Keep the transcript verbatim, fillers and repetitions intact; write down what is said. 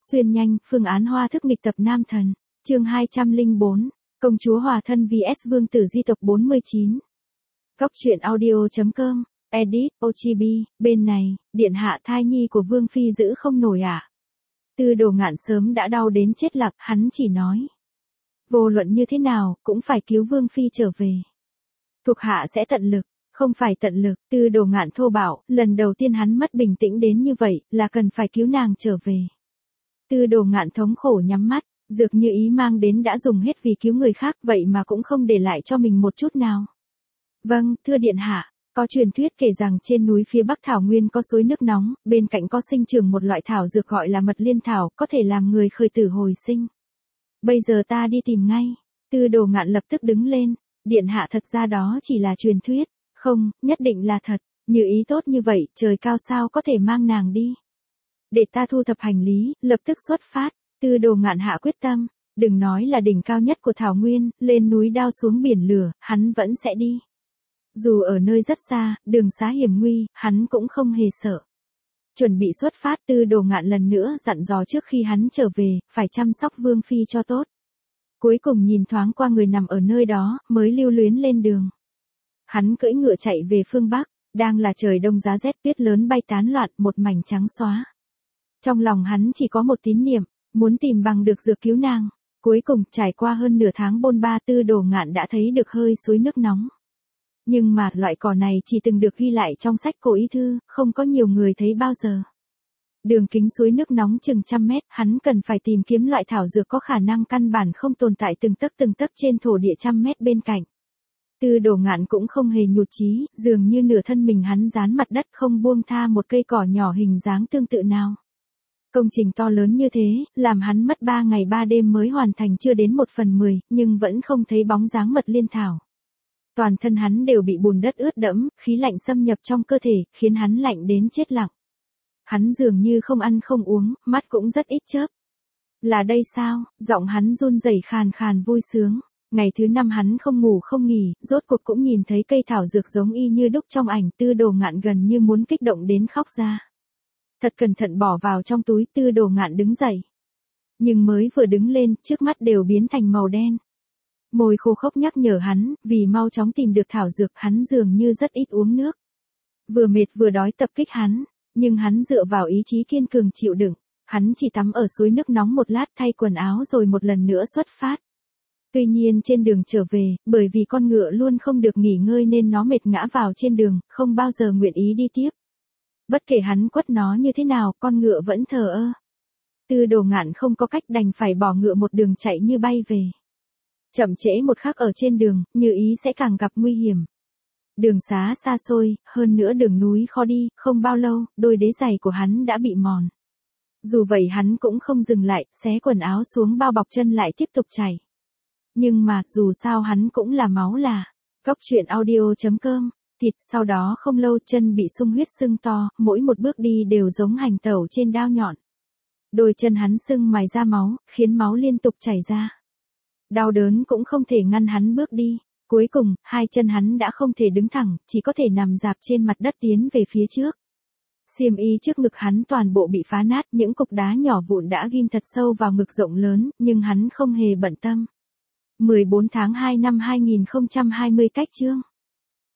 Xuyên nhanh, phương án hoa thức nghịch tập nam thần. Chương hai trăm lẻ bốn, công chúa hòa thân vs vương tử di tộc bốn mươi chín. Góc truyện audio chấm com, edit, ô giê bê, bên này, điện hạ thai nhi của vương phi giữ không nổi à? Tư Đồ Ngạn sớm đã đau đến chết lặng, hắn chỉ nói. Vô luận như thế nào, cũng phải cứu vương phi trở về. Thuộc hạ sẽ tận lực, không phải tận lực, Tư Đồ Ngạn thô bạo, lần đầu tiên hắn mất bình tĩnh đến như vậy, là cần phải cứu nàng trở về. Tư Đồ Ngạn thống khổ nhắm mắt, dược như ý mang đến đã dùng hết vì cứu người khác, vậy mà cũng không để lại cho mình một chút nào. Vâng, thưa điện hạ, có truyền thuyết kể rằng trên núi phía Bắc Thảo Nguyên có suối nước nóng, bên cạnh có sinh trưởng một loại thảo dược gọi là mật liên thảo, có thể làm người khởi tử hồi sinh. Bây giờ ta đi tìm ngay. Tư Đồ Ngạn lập tức đứng lên, điện hạ thật ra đó chỉ là truyền thuyết, không, nhất định là thật, như ý tốt như vậy, trời cao sao có thể mang nàng đi. Để ta thu thập hành lý, lập tức xuất phát. Tư Đồ Ngạn hạ quyết tâm, đừng nói là đỉnh cao nhất của Thảo Nguyên, lên núi đao xuống biển lửa, hắn vẫn sẽ đi. Dù ở nơi rất xa, đường xá hiểm nguy, hắn cũng không hề sợ. Chuẩn bị xuất phát, Tư Đồ Ngạn lần nữa dặn dò trước khi hắn trở về, phải chăm sóc vương phi cho tốt. Cuối cùng nhìn thoáng qua người nằm ở nơi đó, mới lưu luyến lên đường. Hắn cưỡi ngựa chạy về phương Bắc, đang là trời đông giá rét, tuyết lớn bay tán loạn, một mảnh trắng xóa. Trong lòng hắn chỉ có một tín niệm, muốn tìm bằng được dược cứu nàng. Cuối cùng, trải qua hơn nửa tháng bôn ba, Tư Đồ Ngạn đã thấy được hơi suối nước nóng. Nhưng mà, loại cỏ này chỉ từng được ghi lại trong sách cổ y thư, không có nhiều người thấy bao giờ. Đường kính suối nước nóng chừng trăm mét, hắn cần phải tìm kiếm loại thảo dược có khả năng căn bản không tồn tại từng tấc từng tấc trên thổ địa trăm mét bên cạnh. Tư Đồ Ngạn cũng không hề nhụt chí, dường như nửa thân mình hắn dán mặt đất không buông tha một cây cỏ nhỏ hình dáng tương tự nào. Công trình to lớn như thế, làm hắn mất ba ngày ba đêm mới hoàn thành chưa đến một phần mười, nhưng vẫn không thấy bóng dáng mật liên thảo. Toàn thân hắn đều bị bùn đất ướt đẫm, khí lạnh xâm nhập trong cơ thể, khiến hắn lạnh đến chết lặng. Hắn dường như không ăn không uống, mắt cũng rất ít chớp. Là đây sao? Giọng hắn run rẩy khàn khàn vui sướng. Ngày thứ năm hắn không ngủ không nghỉ, rốt cuộc cũng nhìn thấy cây thảo dược giống y như đúc trong ảnh. Tư Đồ Ngạn gần như muốn kích động đến khóc ra. Thật cẩn thận bỏ vào trong túi, Tư Đồ Ngạn đứng dậy. Nhưng mới vừa đứng lên, trước mắt đều biến thành màu đen. Môi khô khốc nhắc nhở hắn, vì mau chóng tìm được thảo dược, hắn dường như rất ít uống nước. Vừa mệt vừa đói tập kích hắn, nhưng hắn dựa vào ý chí kiên cường chịu đựng. Hắn chỉ tắm ở suối nước nóng một lát, thay quần áo rồi một lần nữa xuất phát. Tuy nhiên trên đường trở về, bởi vì con ngựa luôn không được nghỉ ngơi nên nó mệt ngã vào trên đường, không bao giờ nguyện ý đi tiếp. Bất kể hắn quất nó như thế nào, con ngựa vẫn thờ ơ. Tư Đồ Ngạn không có cách đành phải bỏ ngựa một đường chạy như bay về. Chậm trễ một khắc ở trên đường, Như ý sẽ càng gặp nguy hiểm. Đường xá xa xôi, hơn nữa đường núi khó đi, không bao lâu, đôi đế giày của hắn đã bị mòn. Dù vậy hắn cũng không dừng lại, xé quần áo xuống bao bọc chân lại tiếp tục chạy. Nhưng mà, dù sao hắn cũng là máu là. Góc truyện audio chấm com, thịt, sau đó không lâu chân bị sung huyết sưng to, mỗi một bước đi đều giống hành tẩu trên đao nhọn. Đôi chân hắn sưng mài ra máu, khiến máu liên tục chảy ra. Đau đớn cũng không thể ngăn hắn bước đi. Cuối cùng, hai chân hắn đã không thể đứng thẳng, chỉ có thể nằm dạp trên mặt đất tiến về phía trước. Xiêm y trước ngực hắn toàn bộ bị phá nát, những cục đá nhỏ vụn đã ghim thật sâu vào ngực rộng lớn, nhưng hắn không hề bận tâm. mười bốn tháng hai năm hai nghìn không trăm hai mươi cách chương.